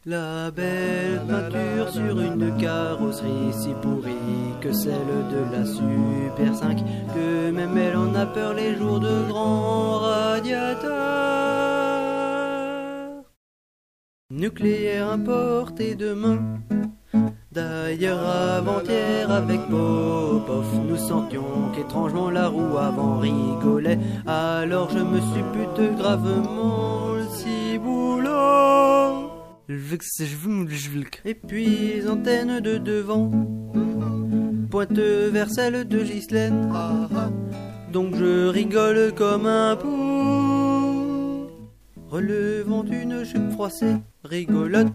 La belle peinture sur une carrosserie si pourrie que celle de la Super 5, que même elle en a peur les jours de grands radiateurs. Nucléaire importé demain. D'ailleurs avant-hier avec Popov, nous sentions qu'étrangement la roue avant rigolait. Alors je me suis buté gravement le ciboulot. Et puis les antennes de devant pointent vers celle de Ghislaine. Donc je rigole comme un pou, relevant une jupe froissée rigolote.